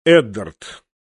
Эддард.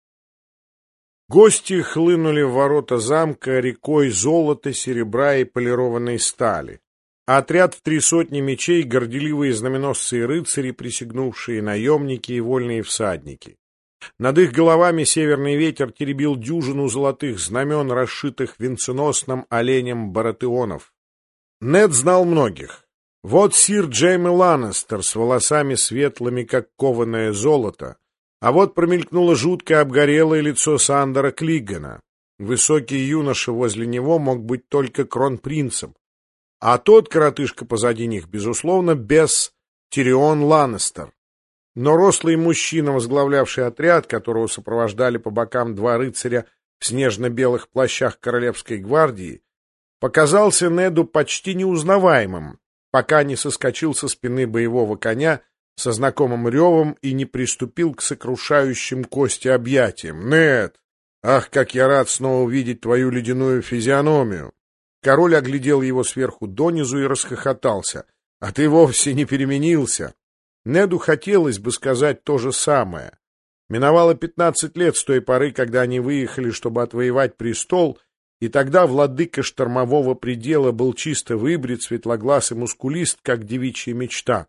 Гости хлынули в ворота замка рекой золота, серебра и полированной стали. А отряд в 300 мечей, горделивые знаменосцы и рыцари, присягнувшие наемники и вольные всадники. Над их головами северный ветер теребил дюжину золотых знамен, расшитых венценосным оленем баратеонов. Нед знал многих. Вот сир Джейме Ланнистер с волосами светлыми, как кованое золото, а вот промелькнуло жуткое обгорелое лицо Сандора Клигана. Высокий юноша возле него мог быть только кронпринцем, а тот коротышка позади них, безусловно, бес Тирион Ланнистер. Но рослый мужчина, возглавлявший отряд, которого сопровождали по бокам два рыцаря в снежно-белых плащах королевской гвардии, показался Неду почти неузнаваемым, пока не соскочил со спины боевого коня со знакомым ревом и не приступил к сокрушающим кости объятиям. «Нед! Ах, как я рад снова увидеть твою ледяную физиономию!» Король оглядел его сверху донизу и расхохотался. «А ты вовсе не переменился!» Неду хотелось бы сказать то же самое. Миновало 15 лет с той поры, когда они выехали, чтобы отвоевать престол, и тогда владыка штормового предела был чисто выбрит, светлоглаз и мускулист, как девичья мечта.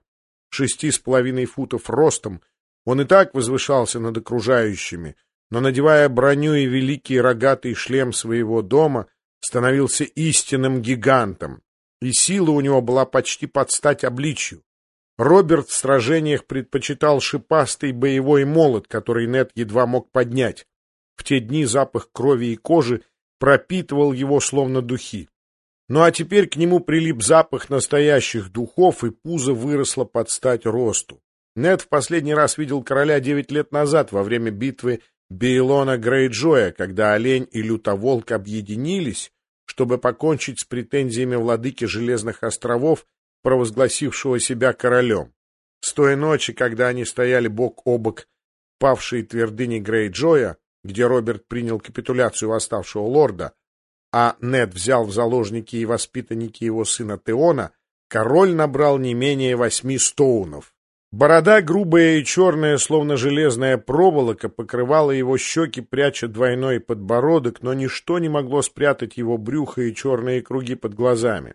6,5 футов ростом, он и так возвышался над окружающими, но, надевая броню и великий рогатый шлем своего дома, становился истинным гигантом, и сила у него была почти под стать обличью. Роберт в сражениях предпочитал шипастый боевой молот, который Нед едва мог поднять. В те дни запах крови и кожи пропитывал его словно духи. Ну а теперь к нему прилип запах настоящих духов, и пузо выросло под стать росту. Нед в последний раз видел короля 9 лет назад, во время битвы Бейлона Грейджоя, когда олень и лютоволк объединились, чтобы покончить с претензиями владыки Железных островов, провозгласившего себя королем. С той ночи, когда они стояли бок о бок в павшей твердыне Грейджоя, где Роберт принял капитуляцию восставшего лорда, а Нед взял в заложники и воспитанники его сына Теона, король набрал не менее 8 стоунов. Борода, грубая и черная, словно железная проволока, покрывала его щеки, пряча двойной подбородок, но ничто не могло спрятать его брюхо и черные круги под глазами.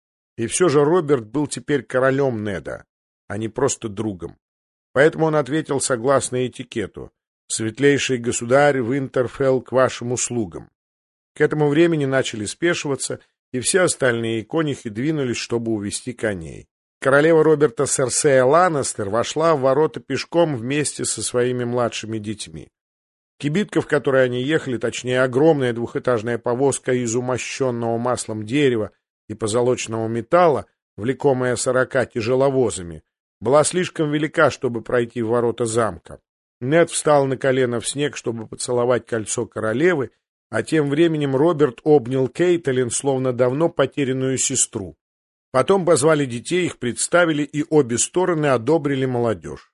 И все же Роберт был теперь королем Неда, а не просто другом. Поэтому он ответил согласно этикету: «Светлейший государь Винтерфелл к вашим услугам». К этому времени начали спешиваться, и все остальные конюхи двинулись, чтобы увести коней. Королева Роберта Серсея Ланнистер вошла в ворота пешком вместе со своими младшими детьми. Кибитка, в которой они ехали, точнее огромная двухэтажная повозка из умощенного маслом дерева и позолоченного металла, влекомая 40 тяжеловозами, была слишком велика, чтобы пройти в ворота замка. Нед встал на колено в снег, чтобы поцеловать кольцо королевы, а тем временем Роберт обнял Кейтлин, словно давно потерянную сестру. Потом позвали детей, их представили, и обе стороны одобрили молодежь.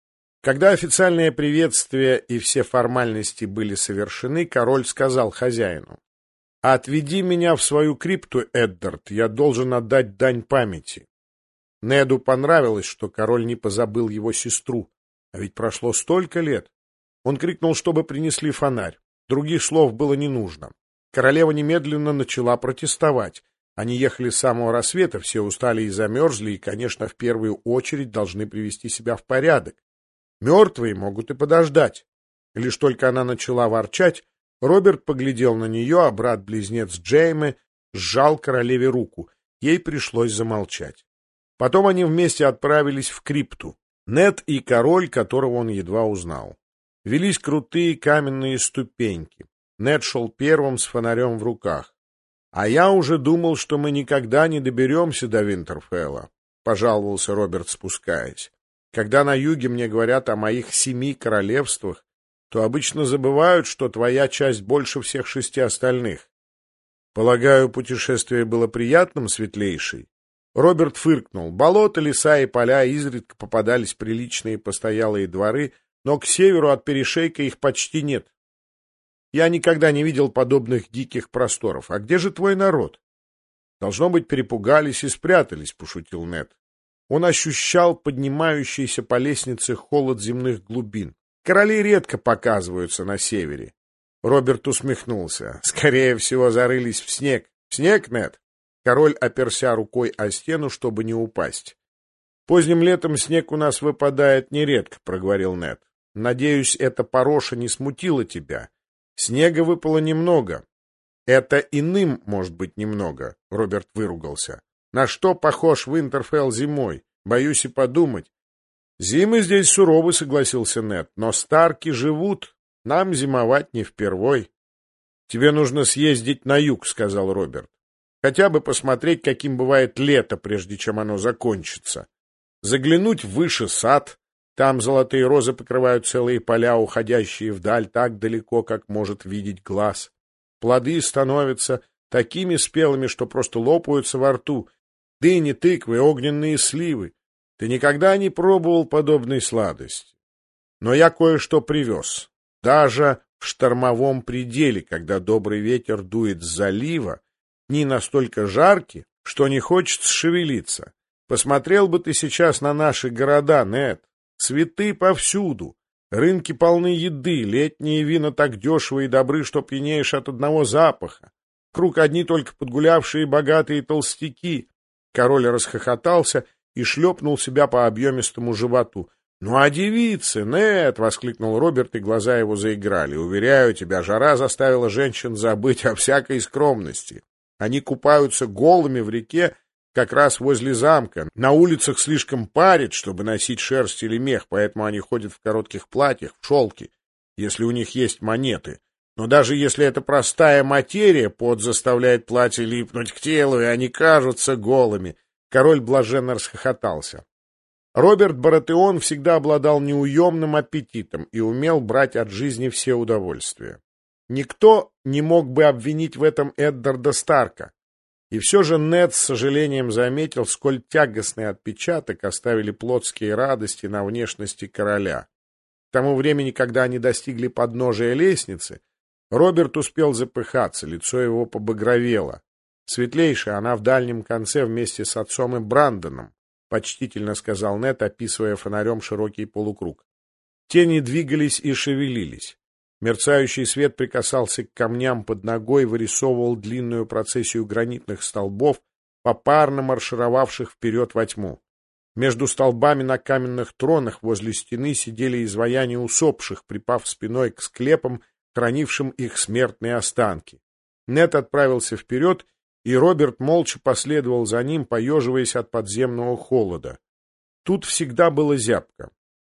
Когда официальное приветствие и все формальности были совершены, король сказал хозяину: «Отведи меня в свою крипту, Эддард, я должен отдать дань памяти». Неду понравилось, что король не позабыл его сестру, а ведь прошло столько лет. Он крикнул, чтобы принесли фонарь. Других слов было не нужно. Королева немедленно начала протестовать. Они ехали с самого рассвета, все устали и замерзли, и, конечно, в первую очередь должны привести себя в порядок. Мертвые могут и подождать. Лишь только она начала ворчать, Роберт поглядел на нее, а брат-близнец Джейме сжал королеве руку. Ей пришлось замолчать. Потом они вместе отправились в крипту. Нед и король, которого он едва узнал. Велись крутые каменные ступеньки. Нед шел первым с фонарем в руках. «А я уже думал, что мы никогда не доберемся до Винтерфелла», — пожаловался Роберт, спускаясь. «Когда на юге мне говорят о моих 7 королевствах, то обычно забывают, что твоя часть больше всех 6 остальных. Полагаю, путешествие было приятным, светлейший?» Роберт фыркнул. Болота, леса и поля, изредка попадались приличные постоялые дворы, но к северу от перешейка их почти нет. Я никогда не видел подобных диких просторов. А где же твой народ? Должно быть, перепугались и спрятались, — пошутил Нед. Он ощущал поднимающийся по лестнице холод земных глубин. Короли редко показываются на севере. Роберт усмехнулся. Скорее всего, зарылись в снег. В снег, Нед? Король оперся рукой о стену, чтобы не упасть. Поздним летом снег у нас выпадает нередко, проговорил Нед. Надеюсь, эта пороша не смутила тебя. Снега выпало немного. Это иным, может быть, немного, Роберт выругался. На что похож Винтерфелл зимой? Боюсь и подумать. Зимы здесь суровы, согласился Нед, но Старки живут. Нам зимовать не впервой. Тебе нужно съездить на юг, сказал Роберт. Хотя бы посмотреть, каким бывает лето, прежде чем оно закончится. Заглянуть выше сад. Там золотые розы покрывают целые поля, уходящие вдаль так далеко, как может видеть глаз. Плоды становятся такими спелыми, что просто лопаются во рту. Дыни, тыквы, огненные сливы. Ты никогда не пробовал подобной сладости. Но я кое-что привез. Даже в штормовом пределе, когда добрый ветер дует с залива, не настолько жаркий, что не хочется шевелиться. Посмотрел бы ты сейчас на наши города, Нед. Цветы повсюду. Рынки полны еды, летние вина так дешевы и добры, что пьянеешь от одного запаха. Круг одни только подгулявшие богатые толстяки. Король расхохотался и шлепнул себя по объемистому животу. — Ну а девицы, Нед! — воскликнул Роберт, и глаза его заиграли. — Уверяю тебя, жара заставила женщин забыть о всякой скромности. Они купаются голыми в реке как раз возле замка. На улицах слишком парит, чтобы носить шерсть или мех, поэтому они ходят в коротких платьях, в шелке, если у них есть монеты. Но даже если это простая материя, пот заставляет платье липнуть к телу, и они кажутся голыми. Король блаженно расхохотался. Роберт Баратеон всегда обладал неуемным аппетитом и умел брать от жизни все удовольствия. Никто не мог бы обвинить в этом Эддарда Старка. И все же Нед с сожалением заметил, сколь тягостный отпечаток оставили плотские радости на внешности короля. К тому времени, когда они достигли подножия лестницы, Роберт успел запыхаться, лицо его побагровело. Светлейшая она в дальнем конце вместе с отцом и Брандоном, почтительно сказал Нед, описывая фонарем широкий полукруг. Тени двигались и шевелились. Мерцающий свет прикасался к камням под ногой, вырисовывал длинную процессию гранитных столбов, попарно маршировавших вперед во тьму. Между столбами на каменных тронах возле стены сидели изваяния усопших, припав спиной к склепам, хранившим их смертные останки. Нед отправился вперед, и Роберт молча последовал за ним, поеживаясь от подземного холода. Тут всегда было зябко.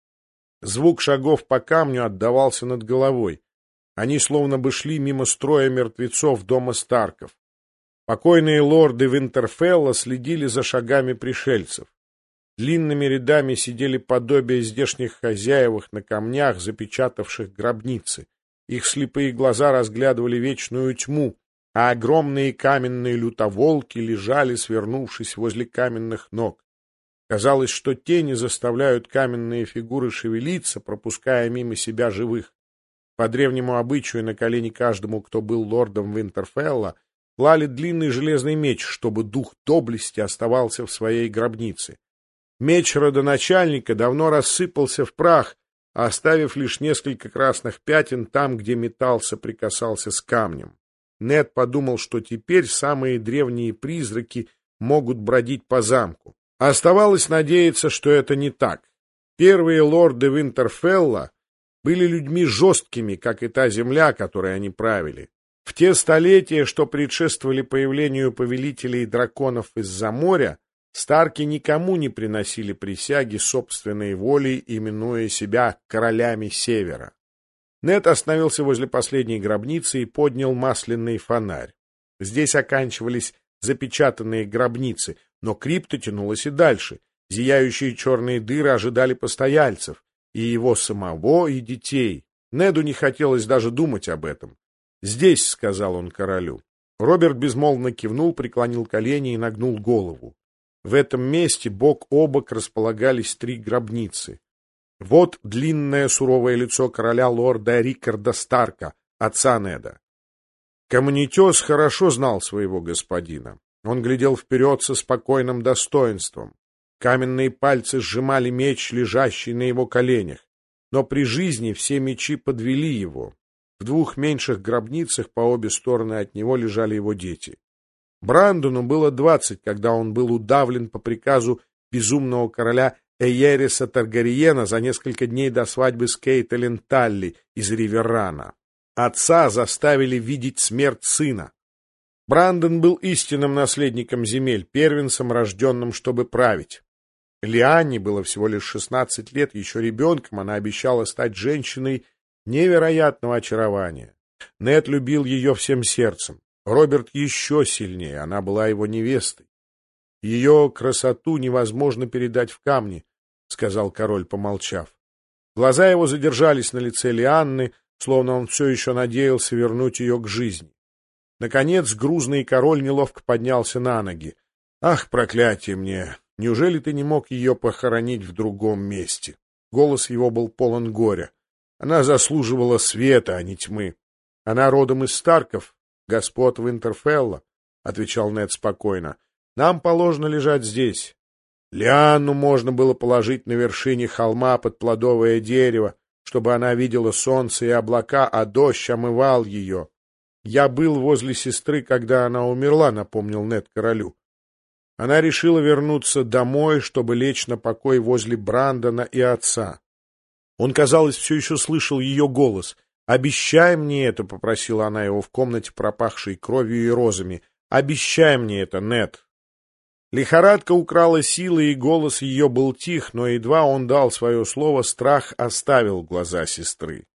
Звук шагов по камню отдавался над головой. Они словно бы шли мимо строя мертвецов дома Старков. Покойные лорды Винтерфелла следили за шагами пришельцев. Длинными рядами сидели подобия здешних хозяевых на камнях, запечатавших гробницы. Их слепые глаза разглядывали вечную тьму, а огромные каменные лютоволки лежали, свернувшись возле каменных ног. Казалось, что тени заставляют каменные фигуры шевелиться, пропуская мимо себя живых. По древнему обычаю на колени каждому, кто был лордом Винтерфелла, клали длинный железный меч, чтобы дух доблести оставался в своей гробнице. Меч родоначальника давно рассыпался в прах, оставив лишь несколько красных пятен там, где металл соприкасался с камнем. Нед подумал, что теперь самые древние призраки могут бродить по замку. Оставалось надеяться, что это не так. Первые лорды Винтерфелла были людьми жесткими, как и та земля, которой они правили. В те столетия, что предшествовали появлению повелителей драконов из-за моря, Старки никому не приносили присяги собственной волей, именуя себя королями Севера. Нед остановился возле последней гробницы и поднял масляный фонарь. Здесь оканчивались запечатанные гробницы, но крипта тянулась и дальше. Зияющие черные дыры ожидали постояльцев, и его самого, и детей. Неду не хотелось даже думать об этом. «Здесь», — сказал он королю. Роберт безмолвно кивнул, преклонил колени и нагнул голову. В этом месте бок о бок располагались 3 гробницы. Вот длинное суровое лицо короля лорда Рикарда Старка, отца Неда. Камнетес хорошо знал своего господина. Он глядел вперед со спокойным достоинством. Каменные пальцы сжимали меч, лежащий на его коленях. но при жизни все мечи подвели его. В двух меньших гробницах по обе стороны от него лежали его дети. Брандону было 20, когда он был удавлен по приказу безумного короля Эйериса Таргариена за несколько дней до свадьбы с Кейтлин Талли из Риверрана. Отца заставили видеть смерть сына. Брандон был истинным наследником земель, первенцем, рожденным, чтобы править. Лианне было всего лишь 16 лет, еще ребенком она обещала стать женщиной невероятного очарования. Нед любил ее всем сердцем. Роберт еще сильнее, она была его невестой. Ее красоту невозможно передать в камни, — сказал король, помолчав. Глаза его задержались на лице Лианны, словно он все еще надеялся вернуть ее к жизни. Наконец грузный король неловко поднялся на ноги. — Ах, проклятие мне! Неужели ты не мог ее похоронить в другом месте? Голос его был полон горя. Она заслуживала света, а не тьмы. Она родом из Старков, господ Винтерфелла, — отвечал Нед спокойно. — Нам положено лежать здесь. Лианну можно было положить на вершине холма под плодовое дерево, чтобы она видела солнце и облака, а дождь омывал ее. Я был возле сестры, когда она умерла, — напомнил Нед королю. Она решила вернуться домой, чтобы лечь на покой возле Брандона и отца. Он, казалось, все еще слышал ее голос. «Обещай мне это», — попросила она его в комнате, пропахшей кровью и розами. «Обещай мне это, Нед». Лихорадка украла силы, и голос ее был тих, но едва он дал свое слово, страх оставил глаза сестры.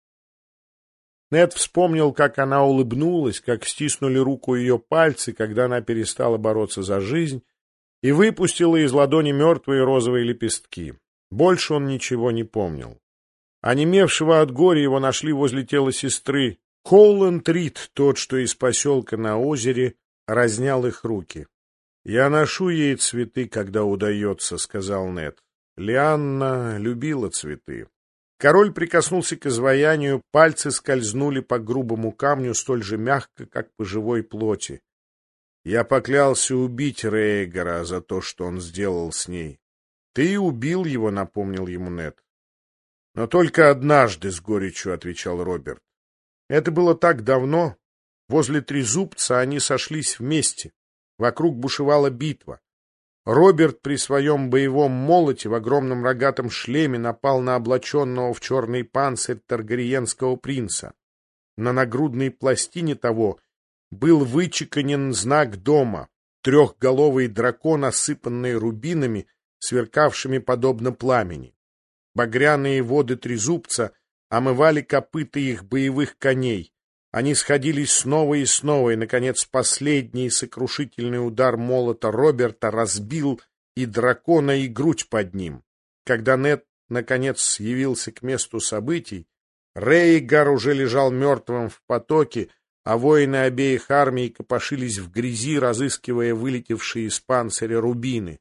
Нед вспомнил, как она улыбнулась, как стиснули руку ее пальцы, когда она перестала бороться за жизнь, и выпустила из ладони мертвые розовые лепестки. Больше он ничего не помнил. Онемевшего от горя его нашли возле тела сестры. Холланд Рид, тот, что из поселка на озере, разнял их руки. — Я ношу ей цветы, когда удается, — сказал Нед. Лианна любила цветы. Король прикоснулся к изваянию, пальцы скользнули по грубому камню столь же мягко, как по живой плоти. Я поклялся убить Рейгара за то, что он сделал с ней. — Ты убил его, — напомнил ему Нед. — Но только однажды, — с горечью отвечал Роберт. Это было так давно. Возле Трезубца они сошлись вместе. Вокруг бушевала битва. Роберт при своем боевом молоте в огромном рогатом шлеме напал на облаченного в черный панцирь таргариенского принца. На нагрудной пластине того был вычеканен знак дома — трехголовый дракон, осыпанный рубинами, сверкавшими подобно пламени. Багряные воды Трезубца омывали копыта их боевых коней. Они сходились снова и снова, и, наконец, последний сокрушительный удар молота Роберта разбил и дракона, и грудь под ним. Когда Нед, наконец, явился к месту событий, Рейгар уже лежал мертвым в потоке, а воины обеих армий копошились в грязи, разыскивая вылетевшие из панциря рубины.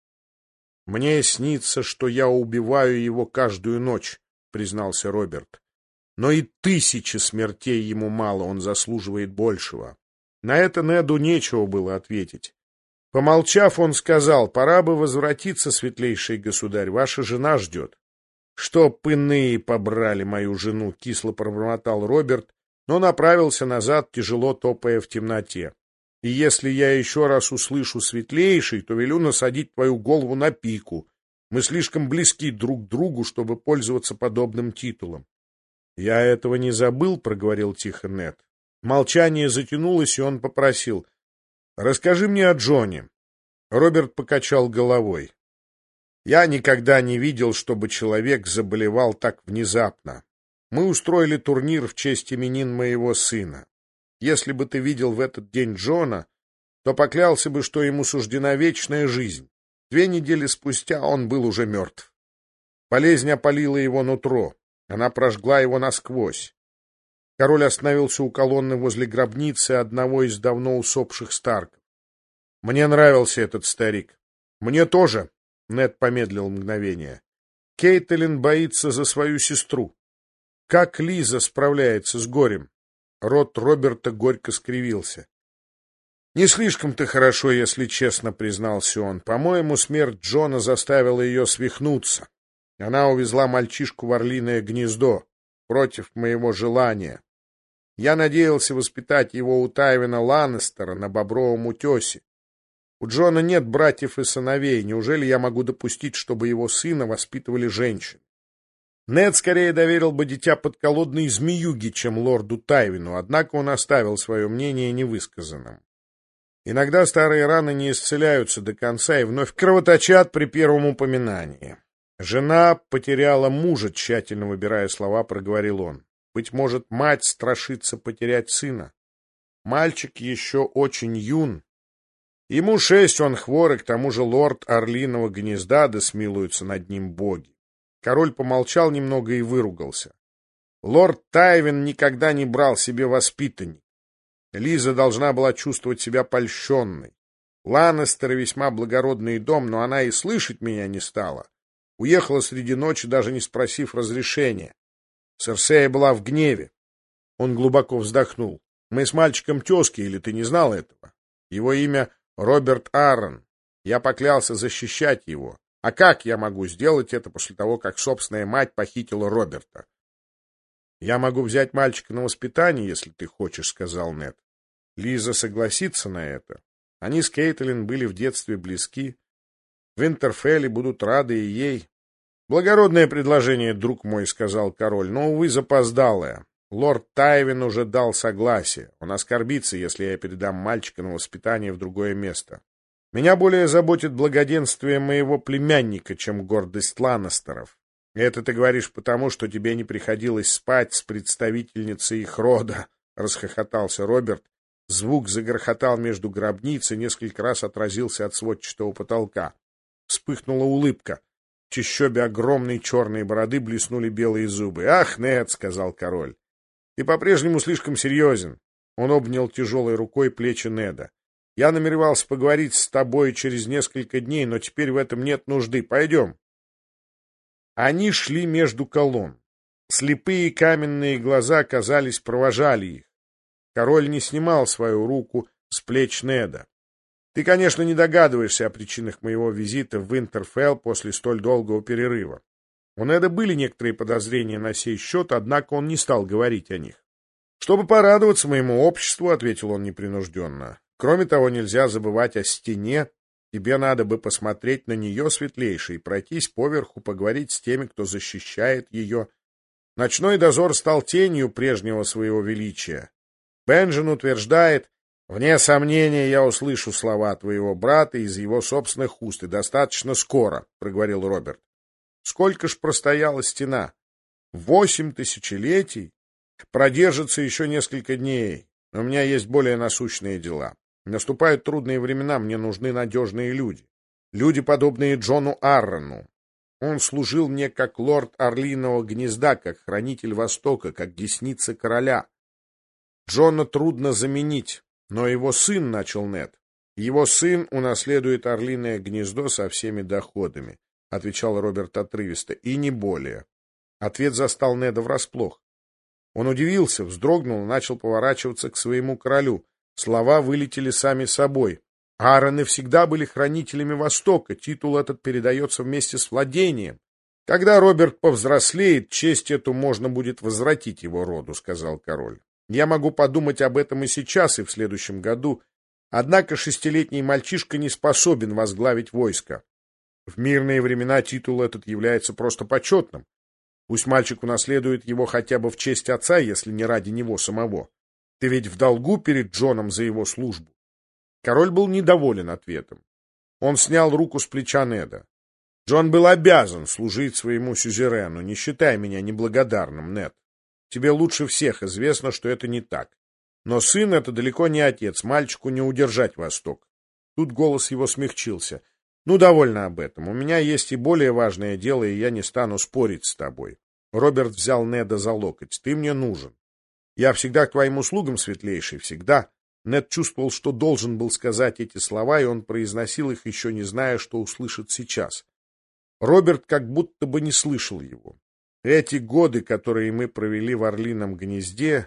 — Мне снится, что я убиваю его каждую ночь, — признался Роберт. Но и 1000 смертей ему мало, он заслуживает большего. На это Неду нечего было ответить. Помолчав, он сказал: «Пора бы возвратиться, светлейший государь, ваша жена ждет». «Чтоб иные побрали мою жену», — кисло пробормотал Роберт, но направился назад, тяжело топая в темноте. «И если я еще раз услышу светлейший, то велю насадить твою голову на пику. Мы слишком близки друг к другу, чтобы пользоваться подобным титулом». «Я этого не забыл», — проговорил тихо Нед. Молчание затянулось, и он попросил: «Расскажи мне о Джоне». Роберт покачал головой. «Я никогда не видел, чтобы человек заболевал так внезапно. Мы устроили турнир в честь именин моего сына. Если бы ты видел в этот день Джона, то поклялся бы, что ему суждена вечная жизнь. 2 недели спустя он был уже мертв. Болезнь опалила его нутро. Она прожгла его насквозь. Король остановился у колонны возле гробницы одного из давно усопших Старков. Мне нравился этот старик. Мне тоже. Нед помедлил мгновение. Кейтлин боится за свою сестру. Как Лиза справляется с горем? Рот Роберта горько скривился. Не слишком-то хорошо, если честно, признался он. По-моему, смерть Джона заставила ее свихнуться. Она увезла мальчишку в орлиное гнездо против моего желания. Я надеялся воспитать его у Тайвина Ланнестера на Бобровом утесе. У Джона нет братьев и сыновей. Неужели я могу допустить, чтобы его сына воспитывали женщины? Нед скорее доверил бы дитя подколодной змеюге, чем лорду Тайвину, однако он оставил свое мнение невысказанным. Иногда старые раны не исцеляются до конца и вновь кровоточат при первом упоминании. Жена потеряла мужа, тщательно выбирая слова, проговорил он. Быть может, мать страшится потерять сына. Мальчик еще очень юн. Ему 6, он хворый, к тому же лорд Орлиного гнезда, да смилуются над ним боги. Король помолчал немного и выругался. Лорд Тайвин никогда не брал себе воспитанник. Лиза должна была чувствовать себя польщенной. Ланнестеры весьма благородный дом, но она и слышать меня не стала. Уехала среди ночи, даже не спросив разрешения. Серсея была в гневе. Он глубоко вздохнул. Мы с мальчиком тезки, или ты не знал этого? Его имя Роберт Аррон. Я поклялся защищать его. А как я могу сделать это после того, как собственная мать похитила Роберта? Я могу взять мальчика на воспитание, если ты хочешь, сказал Нед. Лиза согласится на это. Они с Кейтлин были в детстве близки. В Винтерфелле будут рады и ей. Благородное предложение, друг мой, сказал король, но, увы, запоздалое. Лорд Тайвин уже дал согласие. Он оскорбится, если я передам мальчика на воспитание в другое место. Меня более заботит благоденствие моего племянника, чем гордость Ланнестеров. Это ты говоришь потому, что тебе не приходилось спать с представительницей их рода, — расхохотался Роберт. Звук загрохотал между гробниц и несколько раз отразился от сводчатого потолка. Вспыхнула улыбка. В чащобе огромной черной бороды блеснули белые зубы. — Ах, Нед, — сказал король, — ты по-прежнему слишком серьезен. Он обнял тяжелой рукой плечи Неда. — Я намеревался поговорить с тобой через несколько дней, но теперь в этом нет нужды. Пойдем. Они шли между колонн. Слепые каменные глаза, казались, провожали их. Король не снимал свою руку с плеч Неда. — Ты, конечно, не догадываешься о причинах моего визита в Винтерфелл после столь долгого перерыва. У Неда были некоторые подозрения на сей счет, однако он не стал говорить о них. — Чтобы порадоваться моему обществу, — ответил он непринужденно. — Кроме того, нельзя забывать о стене. Тебе надо бы посмотреть на нее, светлейший, пройтись поверху, поговорить с теми, кто защищает ее. Ночной дозор стал тенью прежнего своего величия. Бенджин утверждает, вне сомнения я услышу слова твоего брата из его собственных уст, и достаточно скоро, — проговорил Роберт. Сколько ж простояла стена? 8 тысячелетий? Продержится еще несколько дней. Но у меня есть более насущные дела. Наступают трудные времена, мне нужны надежные люди. Люди, подобные Джону Аррону. Он служил мне как лорд Орлиного гнезда, как хранитель Востока, как десница короля. Джона трудно заменить, но его сын, — начал Нед. Его сын унаследует Орлиное гнездо со всеми доходами, — отвечал Роберт отрывисто, — и не более. Ответ застал Неда врасплох. Он удивился, вздрогнул и начал поворачиваться к своему королю. Слова вылетели сами собой. Аароны всегда были хранителями Востока, титул этот передается вместе с владением. Когда Роберт повзрослеет, честь эту можно будет возвратить его роду, — сказал король. Я могу подумать об этом и сейчас, и в следующем году. Однако 6-летний мальчишка не способен возглавить войско. В мирные времена титул этот является просто почетным. Пусть мальчик унаследует его хотя бы в честь отца, если не ради него самого. Ты ведь в долгу перед Джоном за его службу. Король был недоволен ответом. Он снял руку с плеча Неда. Джон был обязан служить своему сюзерену. Не считай меня неблагодарным, Нед. Тебе лучше всех известно, что это не так. Но сын — это далеко не отец, мальчику не удержать Восток. Тут голос его смягчился. Ну, довольно об этом. У меня есть и более важное дело, и я не стану спорить с тобой. Роберт взял Неда за локоть. Ты мне нужен. Я всегда к твоим услугам, светлейший, всегда. Нед чувствовал, что должен был сказать эти слова, и он произносил их, еще не зная, что услышит сейчас. Роберт как будто бы не слышал его. Эти годы, которые мы провели в Орлином гнезде...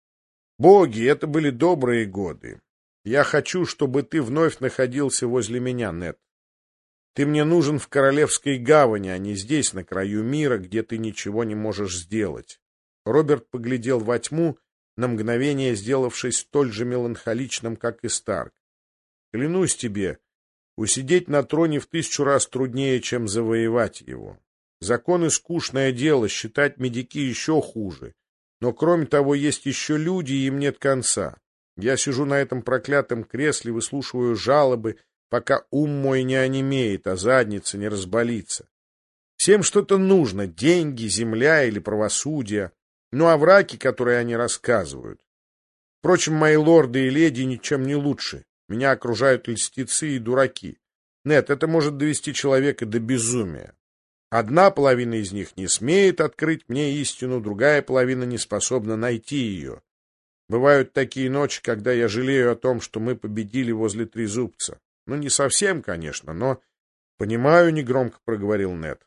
Боги, это были добрые годы. Я хочу, чтобы ты вновь находился возле меня, Нед. Ты мне нужен в Королевской гавани, а не здесь, на краю мира, где ты ничего не можешь сделать. Роберт поглядел во тьму, на мгновение сделавшись столь же меланхоличным, как и Старк. Клянусь тебе, усидеть на троне в 1000 раз труднее, чем завоевать его. Законы — скучное дело, считать медики еще хуже. Но кроме того, есть еще люди, и им нет конца. Я сижу на этом проклятом кресле, выслушиваю жалобы, пока ум мой не онемеет, а задница не разболится. Всем что-то нужно — деньги, земля или правосудие. Ну а враки, которые они рассказывают. Впрочем, мои лорды и леди ничем не лучше. Меня окружают льстецы и дураки. Нет, это может довести человека до безумия. Одна половина из них не смеет открыть мне истину, другая половина не способна найти ее. Бывают такие ночи, когда я жалею о том, что мы победили возле Трезубца. Ну, не совсем, конечно, но... — Понимаю, — негромко проговорил Нед.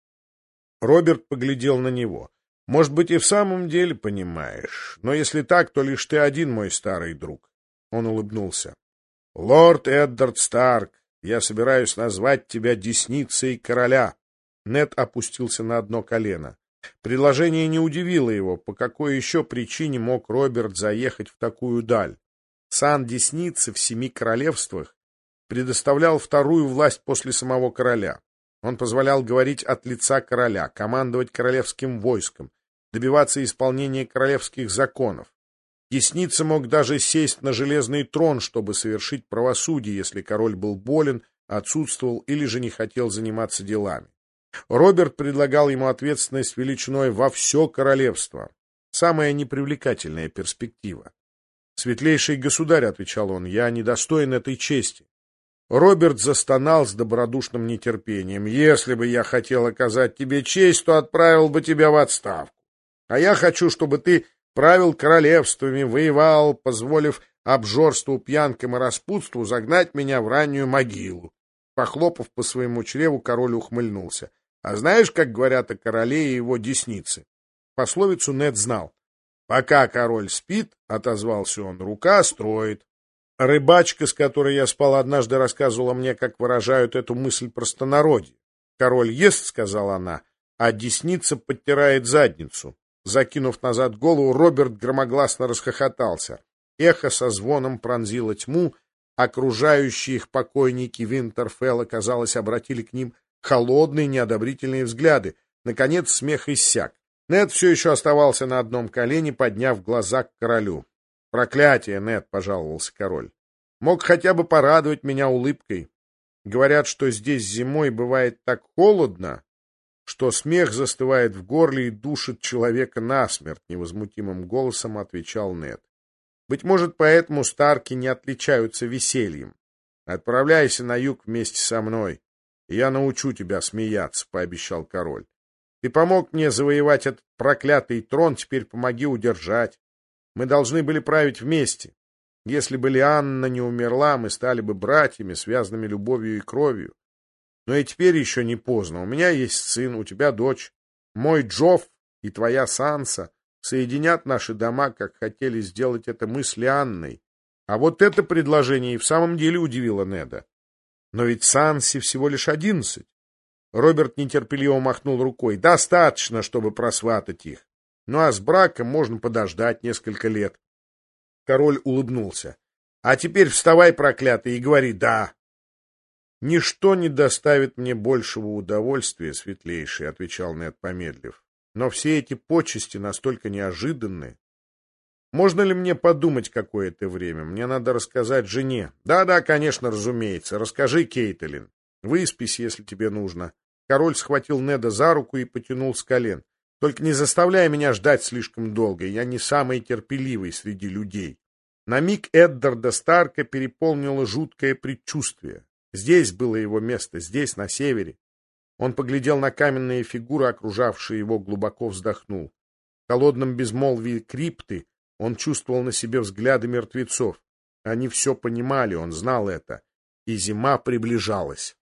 Роберт поглядел на него. — Может быть, и в самом деле понимаешь. Но если так, то лишь ты один, мой старый друг. Он улыбнулся. — Лорд Эддард Старк, я собираюсь назвать тебя десницей короля. Нед опустился на одно колено. Предложение не удивило его. По какой еще причине мог Роберт заехать в такую даль? Сан десницы в 7 королевствах предоставлял вторую власть после самого короля. Он позволял говорить от лица короля, командовать королевским войском, добиваться исполнения королевских законов. Десница мог даже сесть на железный трон, чтобы совершить правосудие, если король был болен, отсутствовал или же не хотел заниматься делами. Роберт предлагал ему ответственность величиной во все королевство. Самая непривлекательная перспектива. «Светлейший государь», — отвечал он, — «я недостоин этой чести». Роберт застонал с добродушным нетерпением. «Если бы я хотел оказать тебе честь, то отправил бы тебя в отставку. А я хочу, чтобы ты правил королевствами, воевал, позволив обжорству, пьянкам и распутству загнать меня в раннюю могилу». Похлопав по своему чреву, король ухмыльнулся. «А знаешь, как говорят о короле и его деснице?» Пословицу Нед знал. «Пока король спит, — отозвался он, — рука строит». Рыбачка, с которой я спал однажды, рассказывала мне, как выражают эту мысль простонародье. «Король ест, — сказала она, — а десница подтирает задницу». Закинув назад голову, Роберт громогласно расхохотался. Эхо со звоном пронзило тьму. Окружающие их покойники Винтерфелла, казалось, обратили к ним холодные, неодобрительные взгляды. Наконец смех иссяк. Нед все еще оставался на одном колене, подняв глаза к королю. — Проклятие, Нед, — пожаловался король. — Мог хотя бы порадовать меня улыбкой. Говорят, что здесь зимой бывает так холодно, что смех застывает в горле и душит человека насмерть, — невозмутимым голосом отвечал Нед. — Быть может, поэтому Старки не отличаются весельем. Отправляйся на юг вместе со мной. Я научу тебя смеяться, — пообещал король. Ты помог мне завоевать этот проклятый трон, теперь помоги удержать. Мы должны были править вместе. Если бы Лианна не умерла, мы стали бы братьями, связанными любовью и кровью. Но и теперь еще не поздно. У меня есть сын, у тебя дочь. Мой Джофф и твоя Санса соединят наши дома, как хотели сделать это мы с Лианной. А вот это предложение и в самом деле удивило Неда. Но ведь Сансе всего лишь 11. Роберт нетерпеливо махнул рукой. Достаточно, чтобы просватать их. Ну а с браком можно подождать несколько лет. Король улыбнулся. А теперь вставай, проклятый, и говори «да». «Ничто не доставит мне большего удовольствия, светлейший», — отвечал Нед, помедлив. «Но все эти почести настолько неожиданны. Можно ли мне подумать какое-то время? Мне надо рассказать жене». «Да-да, конечно, разумеется. Расскажи, Кейтлин. Выспись, если тебе нужно». Король схватил Неда за руку и потянул с колен. «Только не заставляй меня ждать слишком долго. Я не самый терпеливый среди людей». На миг Эддарда Старка переполнило жуткое предчувствие. Здесь было его место, здесь, на севере. Он поглядел на каменные фигуры, окружавшие его, глубоко вздохнул. В холодном безмолвии крипты он чувствовал на себе взгляды мертвецов. Они все понимали, он знал это. И зима приближалась.